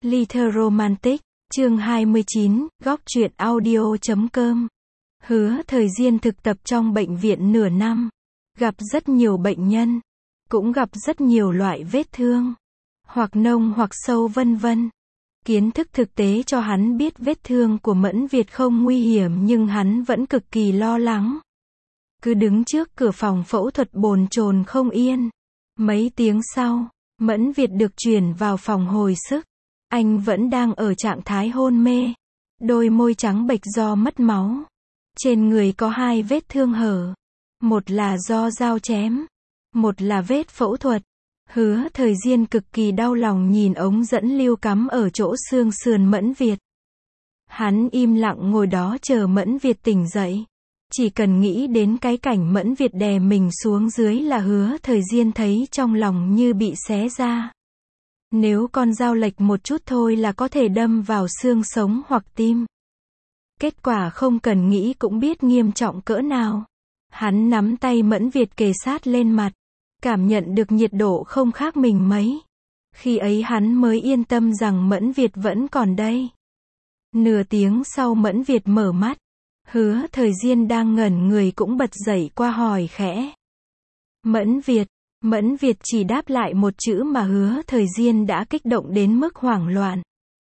Little Romantic, chương 29, góc truyện audio.com. Hứa Thời Diên thực tập trong bệnh viện nửa năm. Gặp rất nhiều bệnh nhân. Cũng gặp rất nhiều loại vết thương. Hoặc nông hoặc sâu vân vân. Kiến thức thực tế cho hắn biết vết thương của Mẫn Việt không nguy hiểm nhưng hắn vẫn cực kỳ lo lắng. Cứ đứng trước cửa phòng phẫu thuật bồn chồn không yên. Mấy tiếng sau, Mẫn Việt được chuyển vào phòng hồi sức. Anh vẫn đang ở trạng thái hôn mê. Đôi môi trắng bệch do mất máu. Trên người có 2 vết thương hở. Một là do dao chém. Một là vết phẫu thuật. Hứa Thời Diên cực kỳ đau lòng nhìn ống dẫn lưu cắm ở chỗ xương sườn Mẫn Việt. Hắn im lặng ngồi đó chờ Mẫn Việt tỉnh dậy. Chỉ cần nghĩ đến cái cảnh Mẫn Việt đè mình xuống dưới là Hứa Thời Diên thấy trong lòng như bị xé ra. Nếu con dao lệch một chút thôi là có thể đâm vào xương sống hoặc tim. Kết quả không cần nghĩ cũng biết nghiêm trọng cỡ nào. Hắn nắm tay Mẫn Việt kề sát lên mặt. Cảm nhận được nhiệt độ không khác mình mấy. Khi ấy hắn mới yên tâm rằng Mẫn Việt vẫn còn đây. Nửa tiếng sau Mẫn Việt mở mắt. Hứa Thời Diên đang ngẩn người cũng bật dậy qua hỏi khẽ. Mẫn Việt. Mẫn Việt chỉ đáp lại một chữ mà Hứa Thời Diên đã kích động đến mức hoảng loạn.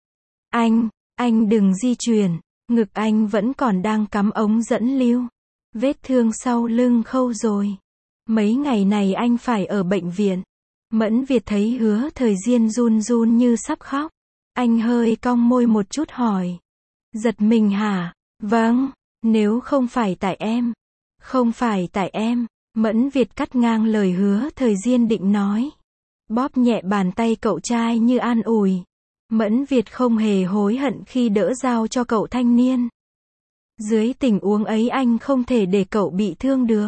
Anh đừng di chuyển. Ngực anh vẫn còn đang cắm ống dẫn lưu. Vết thương sau lưng khâu rồi. Mấy ngày này anh phải ở bệnh viện. Mẫn Việt thấy Hứa Thời Diên run run như sắp khóc. Anh hơi cong môi một chút hỏi. Giật mình hả? Vâng, nếu không phải tại em. Không phải tại em. Mẫn Việt cắt ngang lời Hứa Thời Diên định nói. Bóp nhẹ bàn tay cậu trai như an ủi. Mẫn Việt không hề hối hận khi đỡ dao cho cậu thanh niên. Dưới tình huống ấy anh không thể để cậu bị thương được.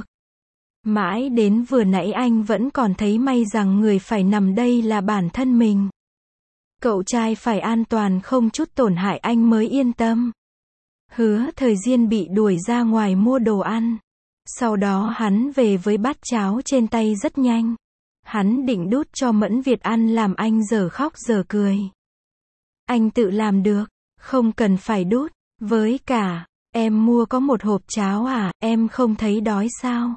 Mãi đến vừa nãy anh vẫn còn thấy may rằng người phải nằm đây là bản thân mình. Cậu trai phải an toàn không chút tổn hại anh mới yên tâm. Hứa Thời Diên bị đuổi ra ngoài mua đồ ăn. Sau đó hắn về với bát cháo trên tay rất nhanh. Hắn định đút cho Mẫn Việt ăn làm anh giờ khóc giờ cười. Anh tự làm được, không cần phải đút. Với cả, em mua có một hộp cháo à, em không thấy đói sao?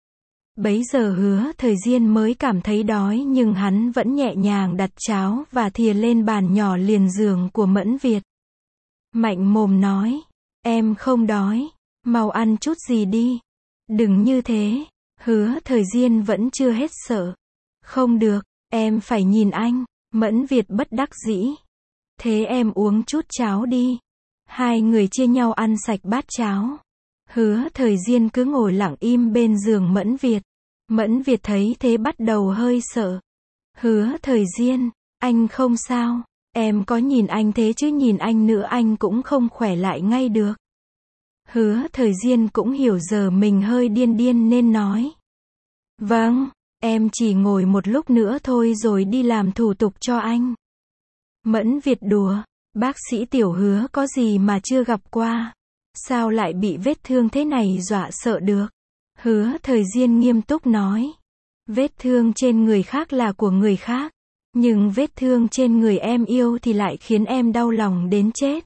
Bấy giờ Hứa Thời Diên mới cảm thấy đói nhưng hắn vẫn nhẹ nhàng đặt cháo và thìa lên bàn nhỏ liền giường của Mẫn Việt. Mạnh mồm nói, em không đói, mau ăn chút gì đi. Đừng như thế. Hứa Thời Diên vẫn chưa hết sợ. Không được, em phải nhìn anh. Mẫn Việt bất đắc dĩ. Thế em uống chút cháo đi. Hai người chia nhau ăn sạch bát cháo. Hứa Thời Diên cứ ngồi lặng im bên giường Mẫn Việt. Mẫn Việt thấy thế bắt đầu hơi sợ. Hứa Thời Diên, anh không sao. Em có nhìn anh thế chứ nhìn anh nữa anh cũng không khỏe lại ngay được. Hứa Thời Diên cũng hiểu giờ mình hơi điên điên nên nói. Vâng, em chỉ ngồi một lúc nữa thôi rồi đi làm thủ tục cho anh. Mẫn Việt đùa, bác sĩ Tiểu Hứa có gì mà chưa gặp qua. Sao lại bị vết thương thế này dọa sợ được. Hứa Thời Diên nghiêm túc nói. Vết thương trên người khác là của người khác. Nhưng vết thương trên người em yêu thì lại khiến em đau lòng đến chết.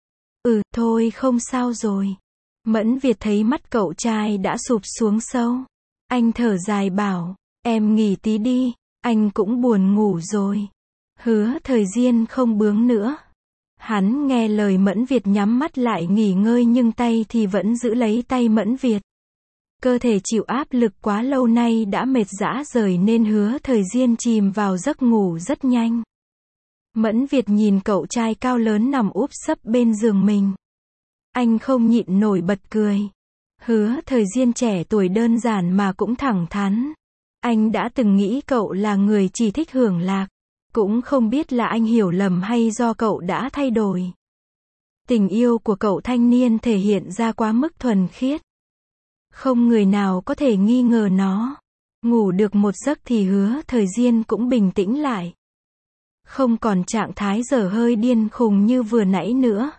Thôi không sao rồi. Mẫn Việt thấy mắt cậu trai đã sụp xuống sâu. Anh thở dài bảo, em nghỉ tí đi, anh cũng buồn ngủ rồi. Hứa Thời Diên không bướng nữa. Hắn nghe lời Mẫn Việt nhắm mắt lại nghỉ ngơi nhưng tay thì vẫn giữ lấy tay Mẫn Việt. Cơ thể chịu áp lực quá lâu nay đã mệt rã rời nên Hứa Thời Diên chìm vào giấc ngủ rất nhanh. Mẫn Việt nhìn cậu trai cao lớn nằm úp sấp bên giường mình. Anh không nhịn nổi bật cười. Hứa Thời Diên trẻ tuổi đơn giản mà cũng thẳng thắn. Anh đã từng nghĩ cậu là người chỉ thích hưởng lạc. Cũng không biết là anh hiểu lầm hay do cậu đã thay đổi. Tình yêu của cậu thanh niên thể hiện ra quá mức thuần khiết. Không người nào có thể nghi ngờ nó. Ngủ được một giấc thì Hứa Thời Diên cũng bình tĩnh lại. Không còn trạng thái dở hơi điên khùng như vừa nãy nữa.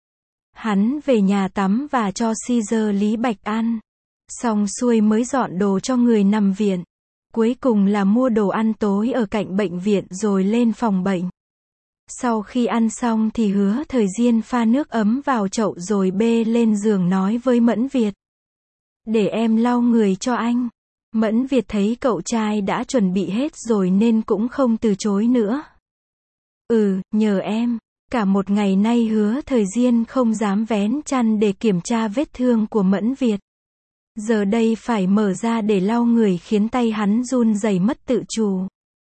Hắn về nhà tắm và cho Caesar Lý Bạch ăn. Xong xuôi mới dọn đồ cho người nằm viện. Cuối cùng là mua đồ ăn tối ở cạnh bệnh viện rồi lên phòng bệnh. Sau khi ăn xong thì Hứa Thời Diên pha nước ấm vào chậu rồi bê lên giường nói với Mẫn Việt. Để em lau người cho anh. Mẫn Việt thấy cậu trai đã chuẩn bị hết rồi nên cũng không từ chối nữa. Nhờ em. Cả một ngày nay Hứa Thời Diên không dám vén chăn để kiểm tra vết thương của Mẫn Việt. Giờ đây phải mở ra để lau người khiến tay hắn run rẩy mất tự chủ.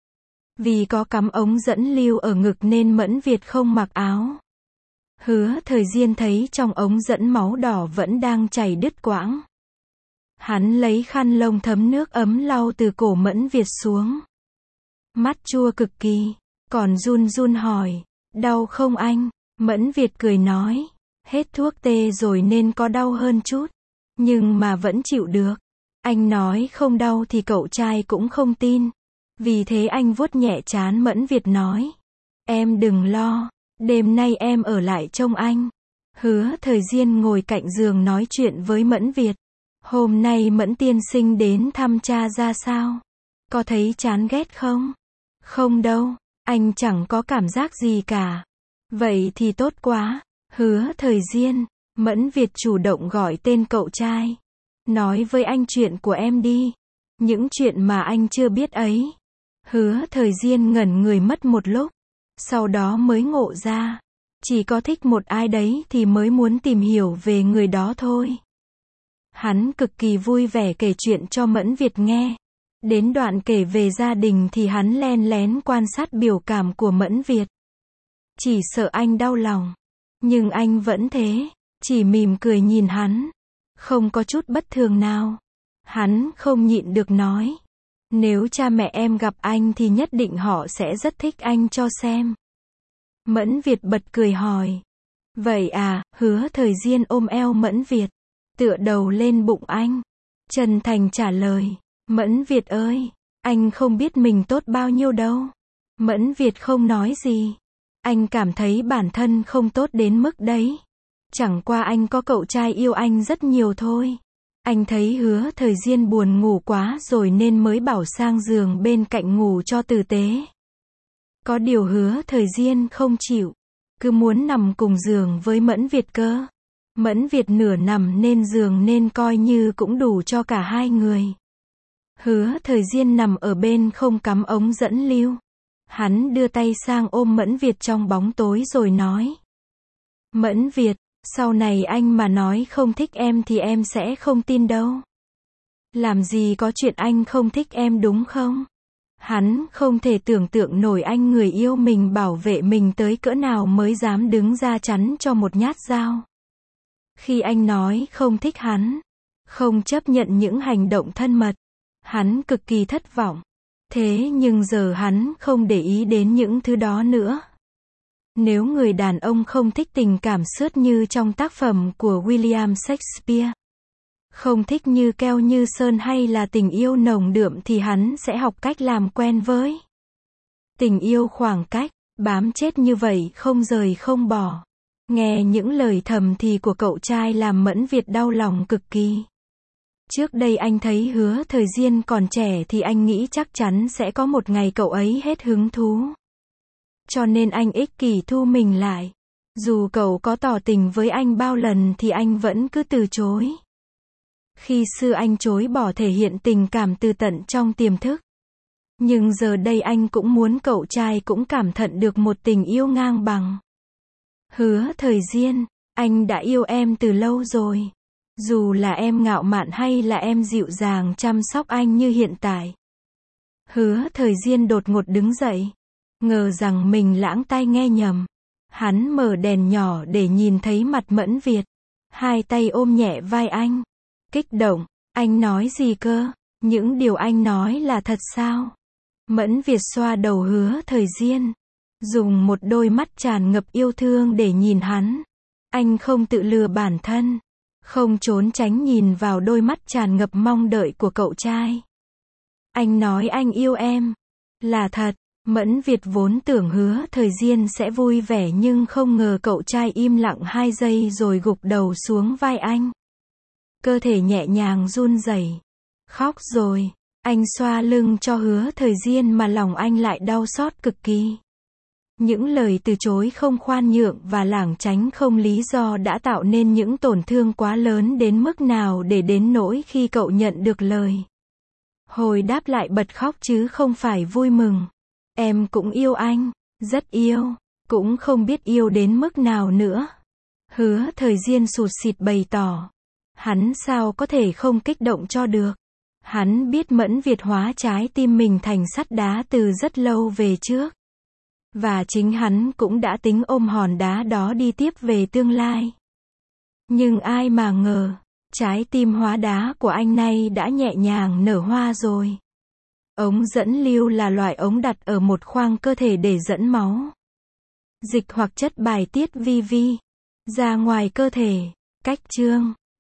Vì có cắm ống dẫn lưu ở ngực nên Mẫn Việt không mặc áo. Hứa Thời Diên thấy trong ống dẫn máu đỏ vẫn đang chảy đứt quãng. Hắn lấy khăn lông thấm nước ấm lau từ cổ Mẫn Việt xuống. Mắt chua cực kỳ, còn run run hỏi, đau không anh? Mẫn Việt cười nói, hết thuốc tê rồi nên có đau hơn chút, nhưng mà vẫn chịu được. Anh nói không đau thì cậu trai cũng không tin. Vì thế anh vuốt nhẹ trán Mẫn Việt nói, em đừng lo, đêm nay em ở lại trông anh. Hứa Thời Diên ngồi cạnh giường nói chuyện với Mẫn Việt. Hôm nay Mẫn tiên sinh đến thăm cha ra sao? Có thấy chán ghét không? Không đâu, anh chẳng có cảm giác gì cả. Vậy thì tốt quá. Hứa Thời Diên, Mẫn Việt chủ động gọi tên cậu trai. Nói với anh chuyện của em đi. Những chuyện mà anh chưa biết ấy. Hứa Thời Diên ngẩn người mất một lúc. Sau đó mới ngộ ra. Chỉ có thích một ai đấy thì mới muốn tìm hiểu về người đó thôi. Hắn cực kỳ vui vẻ kể chuyện cho Mẫn Việt nghe. Đến đoạn kể về gia đình thì hắn len lén quan sát biểu cảm của Mẫn Việt. Chỉ sợ anh đau lòng. Nhưng anh vẫn thế. Chỉ mỉm cười nhìn hắn. Không có chút bất thường nào. Hắn không nhịn được nói. Nếu cha mẹ em gặp anh thì nhất định họ sẽ rất thích anh cho xem. Mẫn Việt bật cười hỏi. Vậy à? Hứa Thời Diên ôm eo Mẫn Việt. Tựa đầu lên bụng anh. Chân thành trả lời. Mẫn Việt ơi, anh không biết mình tốt bao nhiêu đâu. Mẫn Việt không nói gì. Anh cảm thấy bản thân không tốt đến mức đấy. Chẳng qua anh có cậu trai yêu anh rất nhiều thôi. Anh thấy Hứa Thời Diên buồn ngủ quá rồi nên mới bảo sang giường bên cạnh ngủ cho tử tế. Có điều Hứa Thời Diên không chịu. Cứ muốn nằm cùng giường với Mẫn Việt cơ. Mẫn Việt nửa nằm nên giường nên coi như cũng đủ cho cả hai người. Hứa Thời Diên nằm ở bên không cắm ống dẫn lưu. Hắn đưa tay sang ôm Mẫn Việt trong bóng tối rồi nói. Mẫn Việt, sau này anh mà nói không thích em thì em sẽ không tin đâu. Làm gì có chuyện anh không thích em đúng không? Hắn không thể tưởng tượng nổi anh người yêu mình bảo vệ mình tới cỡ nào mới dám đứng ra chắn cho một nhát dao. Khi anh nói không thích hắn, không chấp nhận những hành động thân mật, hắn cực kỳ thất vọng. Thế nhưng giờ hắn không để ý đến những thứ đó nữa. Nếu người đàn ông không thích tình cảm sướt như trong tác phẩm của William Shakespeare, không thích như keo như sơn hay là tình yêu nồng đượm thì hắn sẽ học cách làm quen với tình yêu khoảng cách, bám chết như vậy không rời không bỏ. Nghe những lời thầm thì của cậu trai làm Mẫn Việt đau lòng cực kỳ. Trước đây anh thấy Hứa Thời Diên còn trẻ thì anh nghĩ chắc chắn sẽ có một ngày cậu ấy hết hứng thú. Cho nên anh ích kỷ thu mình lại. Dù cậu có tỏ tình với anh bao lần thì anh vẫn cứ từ chối. Khi xưa anh chối bỏ thể hiện tình cảm từ tận trong tiềm thức. Nhưng giờ đây anh cũng muốn cậu trai cũng cảm nhận được một tình yêu ngang bằng. Hứa Thời Diên, anh đã yêu em từ lâu rồi. Dù là em ngạo mạn hay là em dịu dàng chăm sóc anh như hiện tại. Hứa Thời Diên đột ngột đứng dậy. Ngờ rằng mình lãng tai nghe nhầm. Hắn mở đèn nhỏ để nhìn thấy mặt Mẫn Việt. Hai tay ôm nhẹ vai anh. Kích động, anh nói gì cơ? Những điều anh nói là thật sao? Mẫn Việt xoa đầu Hứa Thời Diên. Dùng một đôi mắt tràn ngập yêu thương để nhìn hắn. Anh không tự lừa bản thân. Không trốn tránh nhìn vào đôi mắt tràn ngập mong đợi của cậu trai. Anh nói anh yêu em. Là thật. Mẫn Việt vốn tưởng Hứa Thời Diên sẽ vui vẻ nhưng không ngờ cậu trai im lặng 2 giây rồi gục đầu xuống vai anh. Cơ thể nhẹ nhàng run rẩy. Khóc rồi. Anh xoa lưng cho Hứa Thời Diên mà lòng anh lại đau xót cực kỳ. Những lời từ chối không khoan nhượng và lảng tránh không lý do đã tạo nên những tổn thương quá lớn đến mức nào để đến nỗi khi cậu nhận được lời hồi đáp lại bật khóc chứ không phải vui mừng. Em cũng yêu anh, rất yêu, cũng không biết yêu đến mức nào nữa. Hứa Thời Diên sụt sịt bày tỏ. Hắn sao có thể không kích động cho được. Hắn biết Mẫn Việt hóa trái tim mình thành sắt đá từ rất lâu về trước. Và chính hắn cũng đã tính ôm hòn đá đó đi tiếp về tương lai. Nhưng ai mà ngờ, trái tim hóa đá của anh nay đã nhẹ nhàng nở hoa rồi. Ống dẫn lưu là loại ống đặt ở một khoang cơ thể để dẫn máu, dịch hoặc chất bài tiết vi ra ngoài cơ thể. Cách chương